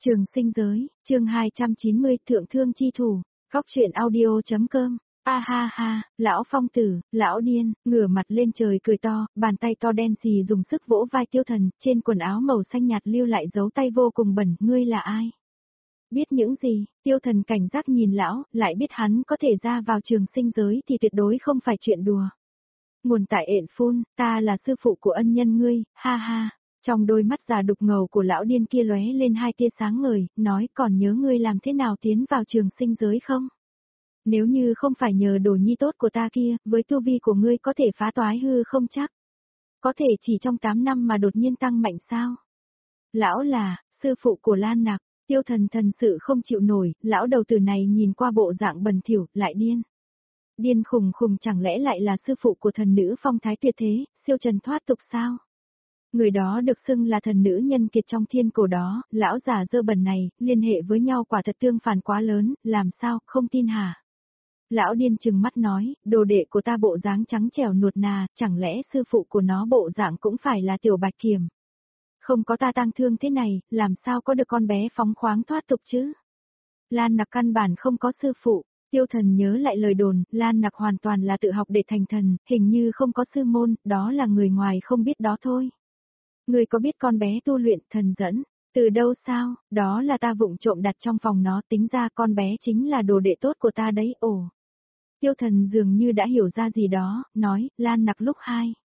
Trường sinh giới, chương 290 thượng thương chi thủ, góc truyện audio.com. A ha ha, lão phong tử, lão điên, ngửa mặt lên trời cười to, bàn tay to đen xì dùng sức vỗ vai Tiêu Thần, trên quần áo màu xanh nhạt lưu lại dấu tay vô cùng bẩn, ngươi là ai? Biết những gì? Tiêu Thần cảnh giác nhìn lão, lại biết hắn có thể ra vào trường sinh giới thì tuyệt đối không phải chuyện đùa. Nguồn tại ện phun, ta là sư phụ của ân nhân ngươi, ha ha. Trong đôi mắt già đục ngầu của lão điên kia lóe lên hai tia sáng ngời, nói còn nhớ ngươi làm thế nào tiến vào trường sinh giới không? Nếu như không phải nhờ đồ nhi tốt của ta kia, với tu vi của ngươi có thể phá toái hư không chắc? Có thể chỉ trong 8 năm mà đột nhiên tăng mạnh sao? Lão là, sư phụ của Lan Nặc, Tiêu Thần thần sự không chịu nổi, lão đầu tử này nhìn qua bộ dạng bẩn thỉu, lại điên. Điên khùng khùng chẳng lẽ lại là sư phụ của thần nữ phong thái tuyệt thế, siêu trần thoát tục sao? Người đó được xưng là thần nữ nhân kiệt trong thiên cổ đó, lão già dơ bẩn này, liên hệ với nhau quả thật tương phản quá lớn, làm sao, không tin hả? Lão điên trừng mắt nói, đồ đệ của ta bộ dáng trắng trẻo nuột nà, chẳng lẽ sư phụ của nó bộ dạng cũng phải là tiểu bạch kiểm? Không có ta tang thương thế này, làm sao có được con bé phóng khoáng thoát tục chứ? Lan Nặc căn bản không có sư phụ. Tiêu Thần nhớ lại lời đồn, Lan Nặc hoàn toàn là tự học để thành thần, hình như không có sư môn, đó là người ngoài không biết đó thôi. Người có biết con bé tu luyện thần dẫn, từ đâu sao, đó là ta vụng trộm đặt trong phòng nó, tính ra con bé chính là đồ đệ tốt của ta đấy, ồ. Tiêu Thần dường như đã hiểu ra gì đó, nói, Lan Nặc lúc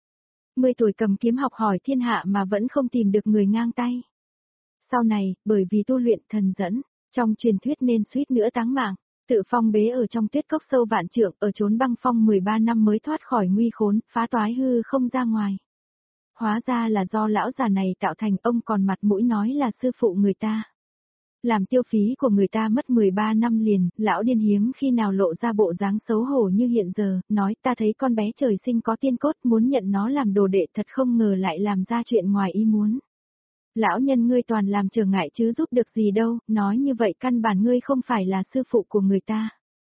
10 tuổi cầm kiếm học hỏi thiên hạ mà vẫn không tìm được người ngang tay. Sau này, bởi vì tu luyện thần dẫn, trong truyền thuyết nên suýt nữa táng mạng. Tự phong bế ở trong tuyết cốc sâu vạn trượng, ở chốn băng phong 13 năm mới thoát khỏi nguy khốn, phá toái hư không ra ngoài. Hóa ra là do lão già này tạo thành, ông còn mặt mũi nói là sư phụ người ta. Làm tiêu phí của người ta mất 13 năm liền, lão điên hiếm khi nào lộ ra bộ dáng xấu hổ như hiện giờ, nói ta thấy con bé trời sinh có tiên cốt muốn nhận nó làm đồ đệ thật không ngờ lại làm ra chuyện ngoài ý muốn. Lão nhân ngươi toàn làm trở ngại chứ giúp được gì đâu, nói như vậy căn bản ngươi không phải là sư phụ của người ta.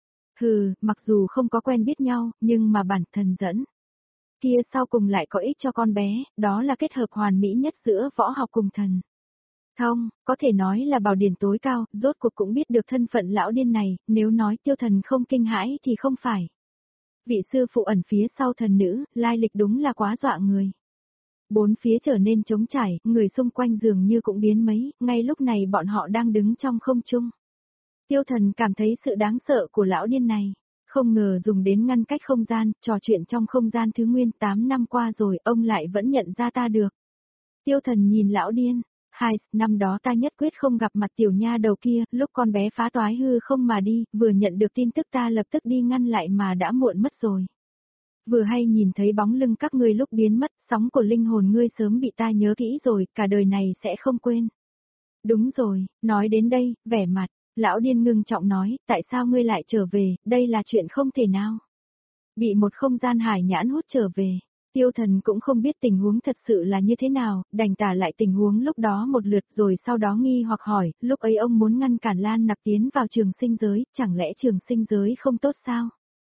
Hừ, mặc dù không có quen biết nhau, nhưng mà bản thần dẫn kia sau cùng lại có ích cho con bé, đó là kết hợp hoàn mỹ nhất giữa võ học cùng thần thông, có thể nói là bảo điển tối cao, rốt cuộc cũng biết được thân phận lão điên này, nếu nói Tiêu Thần không kinh hãi thì không phải. Vị sư phụ ẩn phía sau thần nữ, lai lịch đúng là quá dọa người. Bốn phía trở nên trống trải, người xung quanh dường như cũng biến mấy, ngay lúc này bọn họ đang đứng trong không trung. Tiêu Thần cảm thấy sự đáng sợ của lão điên này. Không ngờ dùng đến ngăn cách không gian, trò chuyện trong không gian thứ nguyên 8 năm qua rồi, ông lại vẫn nhận ra ta được. Tiêu Thần nhìn lão điên, năm đó ta nhất quyết không gặp mặt tiểu nha đầu kia, lúc con bé phá toái hư không mà đi, vừa nhận được tin tức ta lập tức đi ngăn lại mà đã muộn mất rồi. Vừa hay nhìn thấy bóng lưng các ngươi lúc biến mất, sóng của linh hồn ngươi sớm bị ta nhớ kỹ rồi, cả đời này sẽ không quên. Đúng rồi, nói đến đây, vẻ mặt. Lão điên ngưng trọng nói, tại sao ngươi lại trở về, đây là chuyện không thể nào. Bị một không gian hải nhãn hút trở về, Tiêu Thần cũng không biết tình huống thật sự là như thế nào, đành tả lại tình huống lúc đó một lượt rồi sau đó nghi hoặc hỏi, lúc ấy ông muốn ngăn cản Lan Nặc tiến vào trường sinh giới, chẳng lẽ trường sinh giới không tốt sao?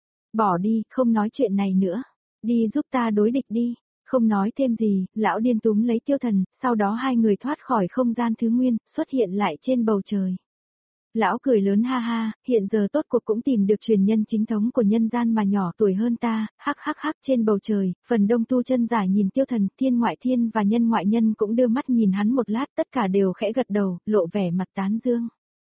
Bỏ đi, không nói chuyện này nữa, đi giúp ta đối địch đi. Không nói thêm gì, lão điên túm lấy Tiêu Thần, sau đó hai người thoát khỏi không gian thứ nguyên, xuất hiện lại trên bầu trời. Lão cười lớn ha ha, hiện giờ tốt cuộc cũng tìm được truyền nhân chính thống của nhân gian mà nhỏ tuổi hơn ta, hắc hắc hắc trên bầu trời, phần đông tu chân giả nhìn Tiêu Thần, thiên ngoại thiên và nhân ngoại nhân cũng đưa mắt nhìn hắn một lát, tất cả đều khẽ gật đầu, lộ vẻ mặt tán dương.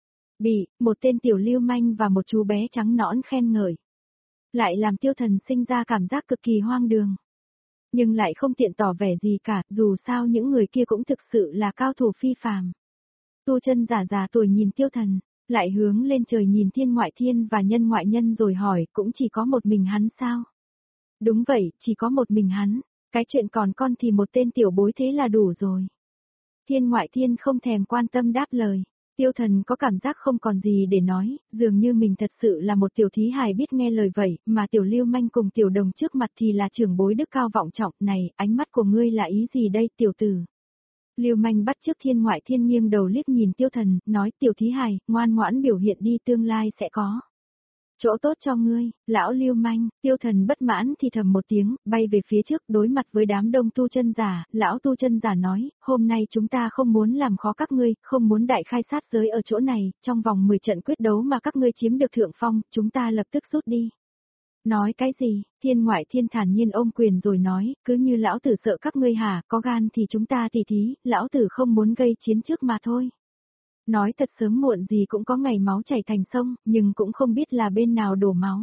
Một tên tiểu lưu manh và một chú bé trắng nõn khen ngợi. Lại làm Tiêu Thần sinh ra cảm giác cực kỳ hoang đường. Nhưng lại không tiện tỏ vẻ gì cả, dù sao những người kia cũng thực sự là cao thủ phi phàm. Tu chân giả già tuổi nhìn Tiêu Thần. Lại hướng lên trời nhìn thiên ngoại thiên và nhân ngoại nhân rồi hỏi, cũng chỉ có một mình hắn sao? Đúng vậy, chỉ có một mình hắn, cái chuyện còn con thì một tên tiểu bối thế là đủ rồi. Thiên ngoại thiên không thèm quan tâm đáp lời, Tiêu Thần có cảm giác không còn gì để nói, dường như mình thật sự là một tiểu thí hài biết nghe lời vậy, mà tiểu lưu manh cùng tiểu đồng trước mặt thì là trưởng bối đức cao vọng trọng, này, ánh mắt của ngươi là ý gì đây tiểu tử? Lưu manh bắt trước thiên ngoại thiên nghiêng đầu liếc nhìn Tiêu Thần, nói tiểu thí hài, ngoan ngoãn biểu hiện đi tương lai sẽ có. Chỗ tốt cho ngươi, lão lưu manh, Tiêu Thần bất mãn thì thầm một tiếng, bay về phía trước đối mặt với đám đông tu chân giả, lão tu chân giả nói, hôm nay chúng ta không muốn làm khó các ngươi, không muốn đại khai sát giới ở chỗ này, trong vòng 10 trận quyết đấu mà các ngươi chiếm được thượng phong, chúng ta lập tức rút đi. Nói cái gì, Thiên Ngoại Thiên thản nhiên ôm quyền rồi nói, cứ như lão tử sợ các ngươi hả, có gan thì chúng ta tỉ thí, lão tử không muốn gây chiến trước mà thôi. Nói thật sớm muộn gì cũng có ngày máu chảy thành sông, nhưng cũng không biết là bên nào đổ máu.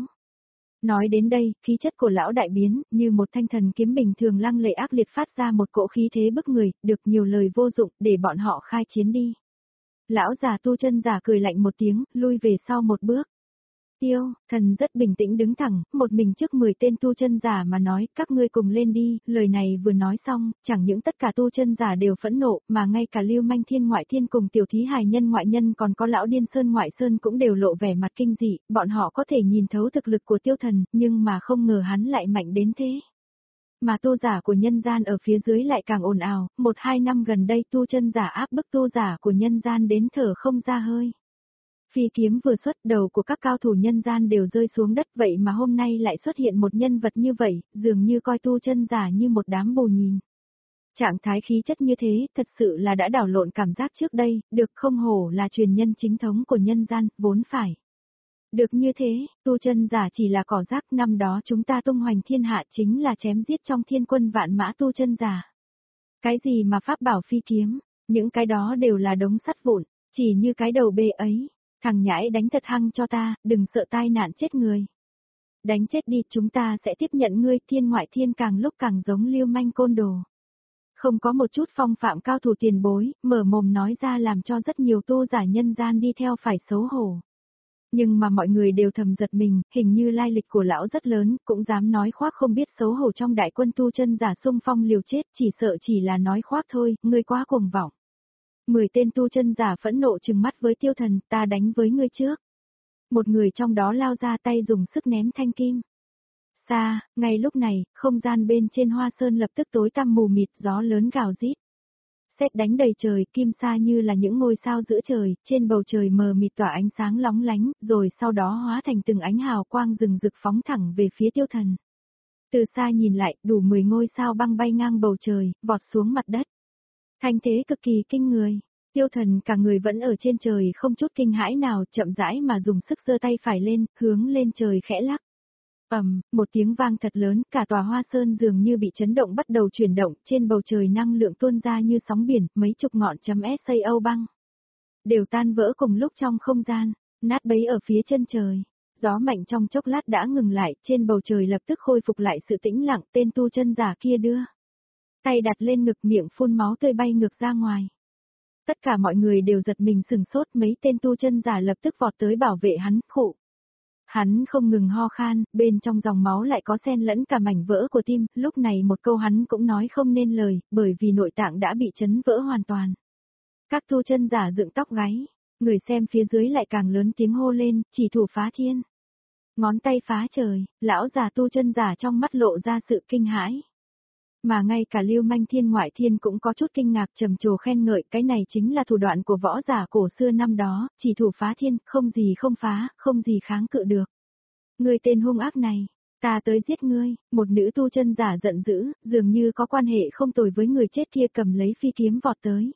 Nói đến đây, khí chất của lão đại biến, như một thanh thần kiếm bình thường lăng lệ ác liệt phát ra một cỗ khí thế bức người, được nhiều lời vô dụng, để bọn họ khai chiến đi. Lão già tu chân giả cười lạnh một tiếng, lui về sau một bước. Tiêu, thần rất bình tĩnh đứng thẳng, một mình trước 10 tên tu chân giả mà nói, các ngươi cùng lên đi, lời này vừa nói xong, chẳng những tất cả tu chân giả đều phẫn nộ, mà ngay cả Lưu Manh Thiên Ngoại Thiên cùng tiểu thí hài nhân ngoại nhân còn có lão điên Sơn Ngoại Sơn cũng đều lộ vẻ mặt kinh dị, bọn họ có thể nhìn thấu thực lực của Tiêu Thần, nhưng mà không ngờ hắn lại mạnh đến thế. Mà tu giả của nhân gian ở phía dưới lại càng ồn ào, 1-2 năm gần đây tu chân giả áp bức tu giả của nhân gian đến thở không ra hơi. Phi kiếm vừa xuất, đầu của các cao thủ nhân gian đều rơi xuống đất, vậy mà hôm nay lại xuất hiện một nhân vật như vậy, dường như coi tu chân giả như một đám bồ nhìn. Trạng thái khí chất như thế, thật sự là đã đảo lộn cảm giác trước đây, được không hổ là truyền nhân chính thống của nhân gian, vốn phải. Được như thế, tu chân giả chỉ là cỏ rác, năm đó chúng ta tung hoành thiên hạ chính là chém giết trong thiên quân vạn mã tu chân giả. Cái gì mà pháp bảo phi kiếm, những cái đó đều là đống sắt vụn, chỉ như cái đầu bê ấy. Thằng nhãi đánh thật hăng cho ta, đừng sợ tai nạn chết người. Đánh chết đi, chúng ta sẽ tiếp nhận ngươi. Thiên Ngoại Thiên càng lúc càng giống Lưu Manh côn đồ. Không có một chút phong phạm cao thủ tiền bối, mở mồm nói ra làm cho rất nhiều tu giả nhân gian đi theo phải xấu hổ. Nhưng mà mọi người đều thầm giật mình, hình như lai lịch của lão rất lớn, cũng dám nói khoác không biết xấu hổ trong đại quân tu chân giả xung phong liều chết, chỉ sợ chỉ là nói khoác thôi, ngươi quá cuồng vọng. 10 tên tu chân giả phẫn nộ trừng mắt với Tiêu Thần, ta đánh với ngươi trước. Một người trong đó lao ra tay dùng sức ném thanh kim. Xa, ngay lúc này, không gian bên trên Hoa Sơn lập tức tối tăm mù mịt, gió lớn gào rít. Sét đánh đầy trời, kim sa như là những ngôi sao giữa trời, trên bầu trời mờ mịt tỏa ánh sáng lóng lánh, rồi sau đó hóa thành từng ánh hào quang rừng rực phóng thẳng về phía Tiêu Thần. Từ xa nhìn lại, đủ 10 ngôi sao băng bay ngang bầu trời, vọt xuống mặt đất. Thanh thế cực kỳ kinh người. Tiêu Thần cả người vẫn ở trên trời không chút kinh hãi nào, chậm rãi mà dùng sức giơ tay phải lên, hướng lên trời khẽ lắc. Một tiếng vang thật lớn, cả tòa Hoa Sơn dường như bị chấn động bắt đầu chuyển động, trên bầu trời năng lượng tuôn ra như sóng biển, mấy chục ngọn chấm SAO băng đều tan vỡ cùng lúc trong không gian, nát bấy ở phía chân trời. Gió mạnh trong chốc lát đã ngừng lại, trên bầu trời lập tức khôi phục lại sự tĩnh lặng, tên tu chân giả kia đưa tay đặt lên ngực, miệng phun máu tươi bay ngược ra ngoài. Tất cả mọi người đều giật mình sừng sốt, mấy tên tu chân giả lập tức vọt tới bảo vệ hắn, khụ. Hắn không ngừng ho khan, bên trong dòng máu lại có xen lẫn cả mảnh vỡ của tim, lúc này một câu hắn cũng nói không nên lời, bởi vì nội tạng đã bị chấn vỡ hoàn toàn. Các tu chân giả dựng tóc gáy, người xem phía dưới lại càng lớn tiếng hô lên, chỉ thủ phá thiên. Ngón tay phá trời, lão già tu chân giả trong mắt lộ ra sự kinh hãi. Mà ngay cả Lưu Manh Thiên Ngoại Thiên cũng có chút kinh ngạc trầm trồ khen ngợi, cái này chính là thủ đoạn của võ giả cổ xưa năm đó, chỉ thủ phá thiên, không gì không phá, không gì kháng cự được. Ngươi tên hung ác này, ta tới giết ngươi, một nữ tu chân giả giận dữ, dường như có quan hệ không tồi với người chết kia cầm lấy phi kiếm vọt tới.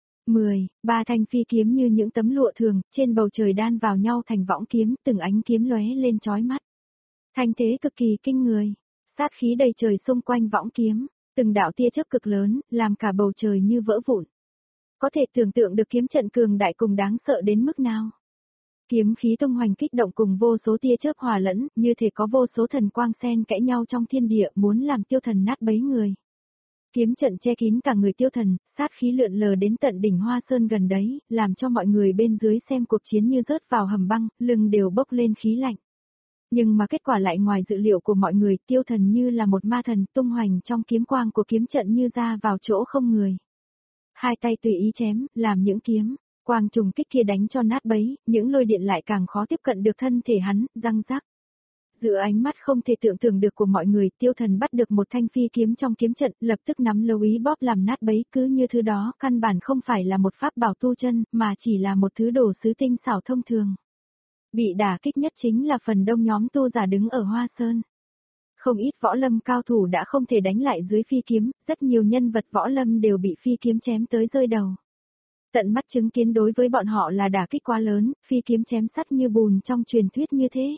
3 thanh phi kiếm như những tấm lụa thường, trên bầu trời đan vào nhau thành võng kiếm, từng ánh kiếm lóe lên chói mắt. Thanh thế cực kỳ kinh người. Sát khí đầy trời xung quanh võng kiếm, từng đạo tia chớp cực lớn, làm cả bầu trời như vỡ vụn. Có thể tưởng tượng được kiếm trận cường đại cùng đáng sợ đến mức nào. Kiếm khí tung hoành kích động cùng vô số tia chớp hòa lẫn, như thể có vô số thần quang xen kẽ nhau trong thiên địa, muốn làm Tiêu Thần nát bấy người. Kiếm trận che kín cả người Tiêu Thần, sát khí lượn lờ đến tận đỉnh Hoa Sơn gần đấy, làm cho mọi người bên dưới xem cuộc chiến như rớt vào hầm băng, lưng đều bốc lên khí lạnh. Nhưng mà kết quả lại ngoài dự liệu của mọi người, Tiêu Thần như là một ma thần tung hoành trong kiếm quang của kiếm trận như ra vào chỗ không người. Hai tay tùy ý chém, làm những kiếm quang trùng kích kia đánh cho nát bấy, những lôi điện lại càng khó tiếp cận được thân thể hắn, răng rắc. Giữa ánh mắt không thể tưởng tượng được của mọi người, Tiêu Thần bắt được một thanh phi kiếm trong kiếm trận, lập tức nắm lâu ý bóp làm nát bấy, cứ như thứ đó, căn bản không phải là một pháp bảo tu chân, mà chỉ là một thứ đồ sứ tinh xảo thông thường. Bị đả kích nhất chính là phần đông nhóm tu giả đứng ở Hoa Sơn. Không ít võ lâm cao thủ đã không thể đánh lại dưới phi kiếm, rất nhiều nhân vật võ lâm đều bị phi kiếm chém tới rơi đầu. Tận mắt chứng kiến đối với bọn họ là đả kích quá lớn, phi kiếm chém sắt như bùn trong truyền thuyết như thế.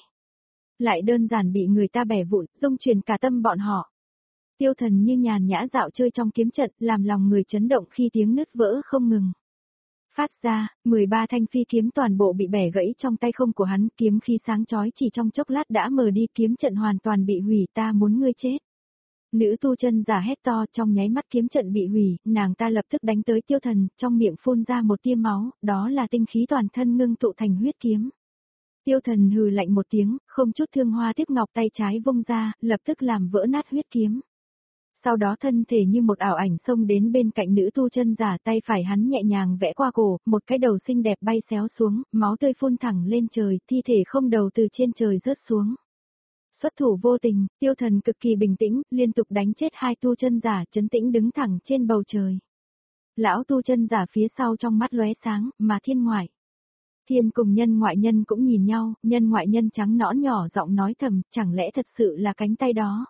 Lại đơn giản bị người ta bẻ vụn, dung chuyển cả tâm bọn họ. Tiêu Thần như nhàn nhã dạo chơi trong kiếm trận, làm lòng người chấn động khi tiếng nứt vỡ không ngừng. Phát ra, 13 thanh phi kiếm toàn bộ bị bẻ gãy trong tay không của hắn, kiếm khí sáng chói chỉ trong chốc lát đã mờ đi, kiếm trận hoàn toàn bị hủy, ta muốn ngươi chết. Nữ tu chân giả hét to, trong nháy mắt kiếm trận bị hủy, nàng ta lập tức đánh tới Tiêu Thần, trong miệng phun ra một tia máu, đó là tinh khí toàn thân ngưng tụ thành huyết kiếm. Tiêu Thần hừ lạnh một tiếng, không chút thương hoa tiếc ngọc, tay trái vung ra, lập tức làm vỡ nát huyết kiếm. Sau đó thân thể như một ảo ảnh xông đến bên cạnh nữ tu chân giả, tay phải hắn nhẹ nhàng vẽ qua cổ, một cái đầu xinh đẹp bay xéo xuống, máu tươi phun thẳng lên trời, thi thể không đầu từ trên trời rớt xuống. Xuất thủ vô tình, Tiêu Thần cực kỳ bình tĩnh, liên tục đánh chết hai tu chân giả, trấn tĩnh đứng thẳng trên bầu trời. Lão tu chân giả phía sau trong mắt lóe sáng, mà thiên ngoại. Thiên cùng nhân ngoại nhân cũng nhìn nhau, nhân ngoại nhân trắng nõn nhỏ giọng nói thầm, chẳng lẽ thật sự là cánh tay đó?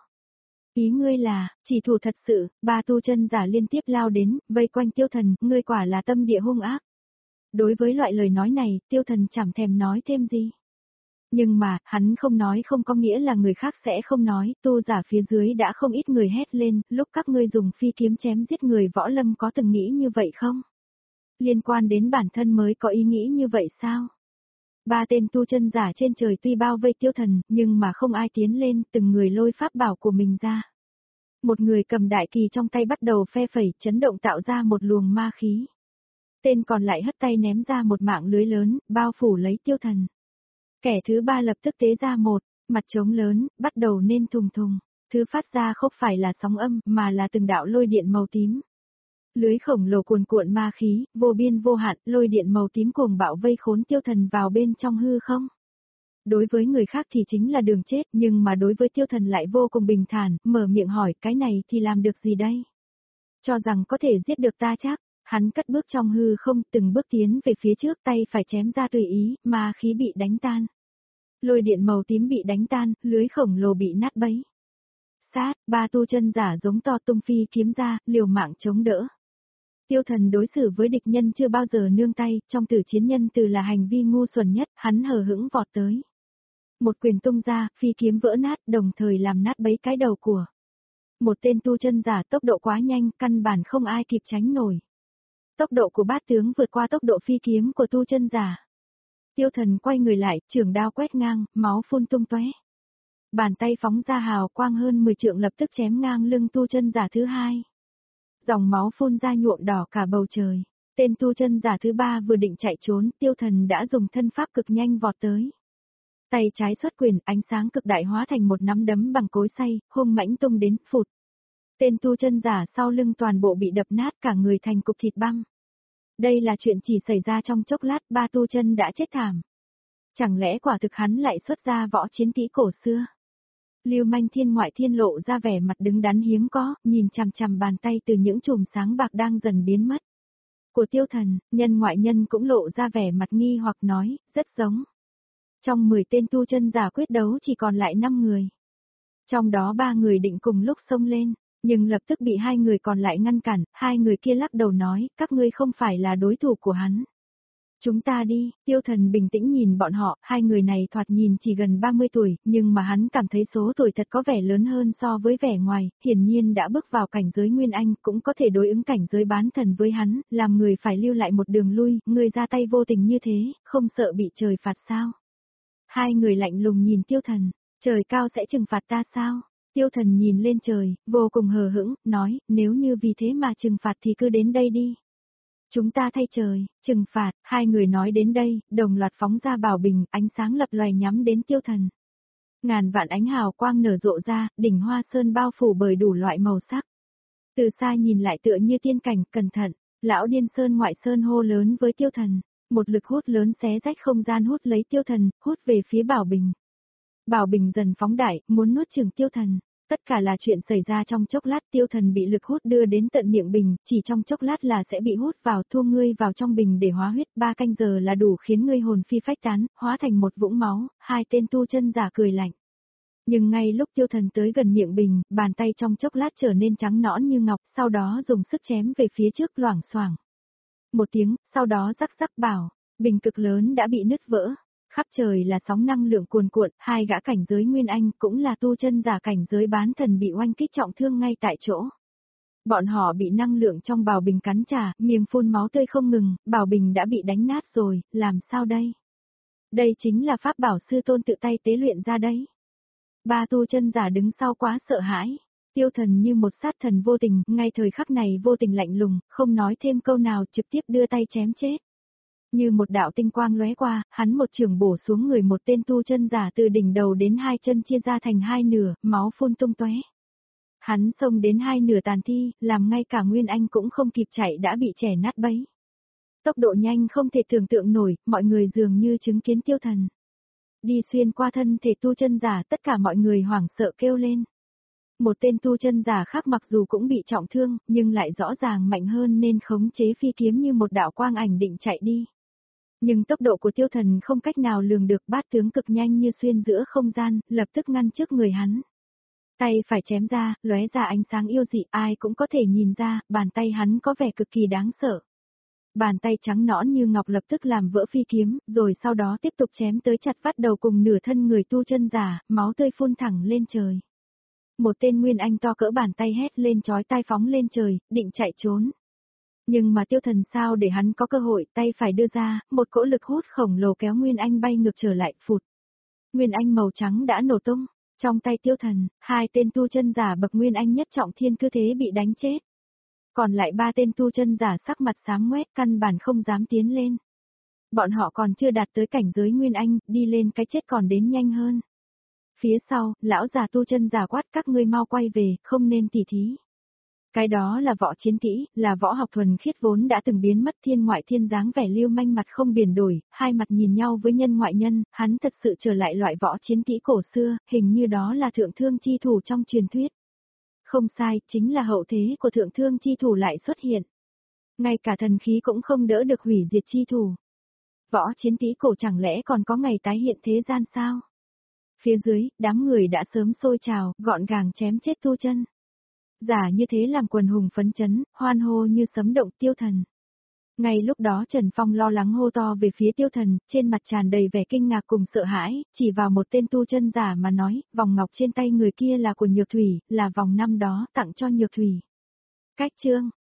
Ý ngươi là, chỉ thủ thật sự, ba tu chân giả liên tiếp lao đến, vây quanh Tiêu Thần, ngươi quả là tâm địa hung ác. Đối với loại lời nói này, Tiêu Thần chẳng thèm nói thêm gì. Nhưng mà, hắn không nói không có nghĩa là người khác sẽ không nói, tu giả phía dưới đã không ít người hét lên, lúc các ngươi dùng phi kiếm chém giết người võ lâm có từng nghĩ như vậy không? Liên quan đến bản thân mới có ý nghĩ như vậy sao? Ba tên tu chân giả trên trời tuy bao vây Tiêu Thần, nhưng mà không ai tiến lên, từng người lôi pháp bảo của mình ra. Một người cầm đại kỳ trong tay bắt đầu phe phẩy, chấn động tạo ra một luồng ma khí. Tên còn lại hất tay ném ra một mạng lưới lớn, bao phủ lấy Tiêu Thần. Kẻ thứ ba lập tức tế ra một mặt trống lớn, bắt đầu nên thùng thùng. Thứ phát ra không phải là sóng âm, mà là từng đạo lôi điện màu tím. Lưới khổng lồ cuồn cuộn ma khí, vô biên vô hạn, lôi điện màu tím cuồng bạo vây khốn Tiêu Thần vào bên trong hư không. Đối với người khác thì chính là đường chết, nhưng mà đối với Tiêu Thần lại vô cùng bình thản, mở miệng hỏi, cái này thì làm được gì đây? Cho rằng có thể giết được ta chắc, hắn cất bước trong hư không, từng bước tiến về phía trước, tay phải chém ra tùy ý, ma khí bị đánh tan. Lôi điện màu tím bị đánh tan, lưới khổng lồ bị nát bấy. Sát, ba tu chân giả giống to tung phi kiếm ra, liều mạng chống đỡ. Tiêu Thần đối xử với địch nhân chưa bao giờ nương tay, trong tử chiến nhân từ là hành vi ngu xuẩn nhất, hắn hờ hững vọt tới. Một quyền tung ra, phi kiếm vỡ nát, đồng thời làm nát bấy cái đầu của một tên tu chân giả, tốc độ quá nhanh, căn bản không ai kịp tránh nổi. Tốc độ của bát tướng vượt qua tốc độ phi kiếm của tu chân giả. Tiêu Thần quay người lại, trường đao quét ngang, máu phun tung tóe. Bàn tay phóng ra hào quang hơn 10 trượng lập tức chém ngang lưng tu chân giả thứ hai. Dòng máu phun ra nhuộm đỏ cả bầu trời. Tên tu chân giả thứ ba vừa định chạy trốn, Tiêu Thần đã dùng thân pháp cực nhanh vọt tới. Tay trái xuất quyền, ánh sáng cực đại hóa thành một nắm đấm bằng cối xay, hung mãnh tung đến, phụt. Tên tu chân giả sau lưng toàn bộ bị đập nát, cả người thành cục thịt băm. Đây là chuyện chỉ xảy ra trong chốc lát, ba tu chân đã chết thảm. Chẳng lẽ quả thực hắn lại xuất ra võ chiến kỹ cổ xưa? Lưu Manh Thiên ngoại thiên lộ ra vẻ mặt đứng đắn hiếm có, nhìn chằm chằm bàn tay từ những chùm sáng bạc đang dần biến mất. Của Tiêu Thần, nhân ngoại nhân cũng lộ ra vẻ mặt nghi hoặc nói, rất giống. Trong 10 tên tu chân giả quyết đấu chỉ còn lại 5 người. Trong đó 3 người định cùng lúc xông lên, nhưng lập tức bị 2 người còn lại ngăn cản, 2 người kia lắc đầu nói, các ngươi không phải là đối thủ của hắn. Chúng ta đi, Tiêu Thần bình tĩnh nhìn bọn họ, 2 người này thoạt nhìn chỉ gần 30 tuổi, nhưng mà hắn cảm thấy số tuổi thật có vẻ lớn hơn so với vẻ ngoài, hiển nhiên đã bước vào cảnh giới Nguyên Anh, cũng có thể đối ứng cảnh giới bán thần với hắn, làm người phải lưu lại một đường lui, người ra tay vô tình như thế, không sợ bị trời phạt sao? 2 người lạnh lùng nhìn Tiêu Thần, trời cao sẽ trừng phạt ta sao? Tiêu Thần nhìn lên trời, vô cùng hờ hững, nói, nếu như vì thế mà trừng phạt thì cứ đến đây đi. Chúng ta thay trời, trừng phạt, 2 người nói đến đây, đồng loạt phóng ra bảo bình, ánh sáng lập loè nhắm đến Tiêu Thần. Ngàn vạn ánh hào quang nở rộ ra, đỉnh Hoa Sơn bao phủ bởi đủ loại màu sắc. Từ xa nhìn lại tựa như tiên cảnh, cẩn thận, lão điên sơn ngoại sơn hô lớn với Tiêu Thần. Một lực hút lớn xé rách không gian hút lấy Tiêu Thần, hút về phía bảo bình. Bảo bình dần phóng đại, muốn nuốt chửng Tiêu Thần. Tất cả là chuyện xảy ra trong chốc lát, Tiêu Thần bị lực hút đưa đến tận miệng bình, chỉ trong chốc lát là sẽ bị hút vào, thu ngươi vào trong bình để hóa huyết, 3 canh giờ là đủ khiến ngươi hồn phi phách tán, hóa thành một vũng máu. Hai tên tu chân giả cười lạnh. Nhưng ngay lúc Tiêu Thần tới gần miệng bình, bàn tay trong chốc lát trở nên trắng nõn như ngọc, sau đó dùng sức chém về phía trước loảng xoảng. Một tiếng, sau đó rắc rắc bảo, bình cực lớn đã bị nứt vỡ. Khắp trời là sóng năng lượng cuồn cuộn, hai gã cảnh giới Nguyên Anh cũng là tu chân giả cảnh giới bán thần bị oanh kích trọng thương ngay tại chỗ. Bọn họ bị năng lượng trong bào bình cắn trả, miệng phun máu tươi không ngừng, bào bình đã bị đánh nát rồi, làm sao đây? Đây chính là pháp bảo sư tôn tự tay tế luyện ra đấy. Ba tu chân giả đứng sau quá sợ hãi. Tiêu Thần như một sát thần vô tình, ngay thời khắc này vô tình lạnh lùng, không nói thêm câu nào trực tiếp đưa tay chém chết. Như một đạo tinh quang lóe qua, hắn một chưởng bổ xuống người một tên tu chân giả từ đỉnh đầu đến hai chân chia ra thành hai nửa, máu phun tung tóe. Hắn xông đến hai nửa tàn thi, làm ngay cả Nguyên Anh cũng không kịp chạy đã bị chẻ nát bấy. Tốc độ nhanh không thể tưởng tượng nổi, mọi người dường như chứng kiến Tiêu Thần đi xuyên qua thân thể tu chân giả, tất cả mọi người hoảng sợ kêu lên. Một tên tu chân giả khác mặc dù cũng bị trọng thương, nhưng lại rõ ràng mạnh hơn nên khống chế phi kiếm như một đạo quang ảnh định chạy đi. Nhưng tốc độ của Tiêu Thần không cách nào lường được, bát tướng cực nhanh như xuyên giữa không gian, lập tức ngăn trước người hắn. Tay phải chém ra, lóe ra ánh sáng yêu dị, ai cũng có thể nhìn ra, bàn tay hắn có vẻ cực kỳ đáng sợ. Bàn tay trắng nõn như ngọc lập tức làm vỡ phi kiếm, rồi sau đó tiếp tục chém tới chặt vắt đầu cùng nửa thân người tu chân giả, máu tươi phun thẳng lên trời. Một tên Nguyên Anh to cỡ bàn tay hét lên chói tai phóng lên trời, định chạy trốn. Nhưng mà Tiêu Thần sao để hắn có cơ hội, tay phải đưa ra, một cỗ lực hút khổng lồ kéo Nguyên Anh bay ngược trở lại, phụt. Nguyên Anh màu trắng đã nổ tung, trong tay Tiêu Thần, hai tên tu chân giả bậc Nguyên Anh nhất trọng thiên cứ thế bị đánh chết. Còn lại ba tên tu chân giả sắc mặt xám ngoét căn bản không dám tiến lên. Bọn họ còn chưa đạt tới cảnh giới Nguyên Anh, đi lên cái chết còn đến nhanh hơn. Phía sau, lão già tu chân giả quát các ngươi mau quay về, không nên tỉ thí. Cái đó là võ chiến kỹ, là võ học thuần khiết vốn đã từng biến mất thiên ngoại thiên dáng vẻ lưu manh mặt không biển đổi, hai mặt nhìn nhau với nhân ngoại nhân, hắn thật sự trở lại loại võ chiến kỹ cổ xưa, hình như đó là thượng thương chi thủ trong truyền thuyết. Không sai, chính là hậu thế của thượng thương chi thủ lại xuất hiện. Ngay cả thần khí cũng không đỡ được hủy diệt chi thủ. Võ chiến kỹ cổ chẳng lẽ còn có ngày tái hiện thế gian sao? Phía dưới, đám người đã sớm sôi trào, gọn gàng chém chết tu chân. Giả như thế làm quần hùng phấn chấn, hoan hô như sấm động Tiêu Thần. Ngay lúc đó Trần Phong lo lắng hô to về phía Tiêu Thần, trên mặt tràn đầy vẻ kinh ngạc cùng sợ hãi, chỉ vào một tên tu chân giả mà nói, vòng ngọc trên tay người kia là của Nhược Thủy, là vòng năm đó tặng cho Nhược Thủy. Cách chương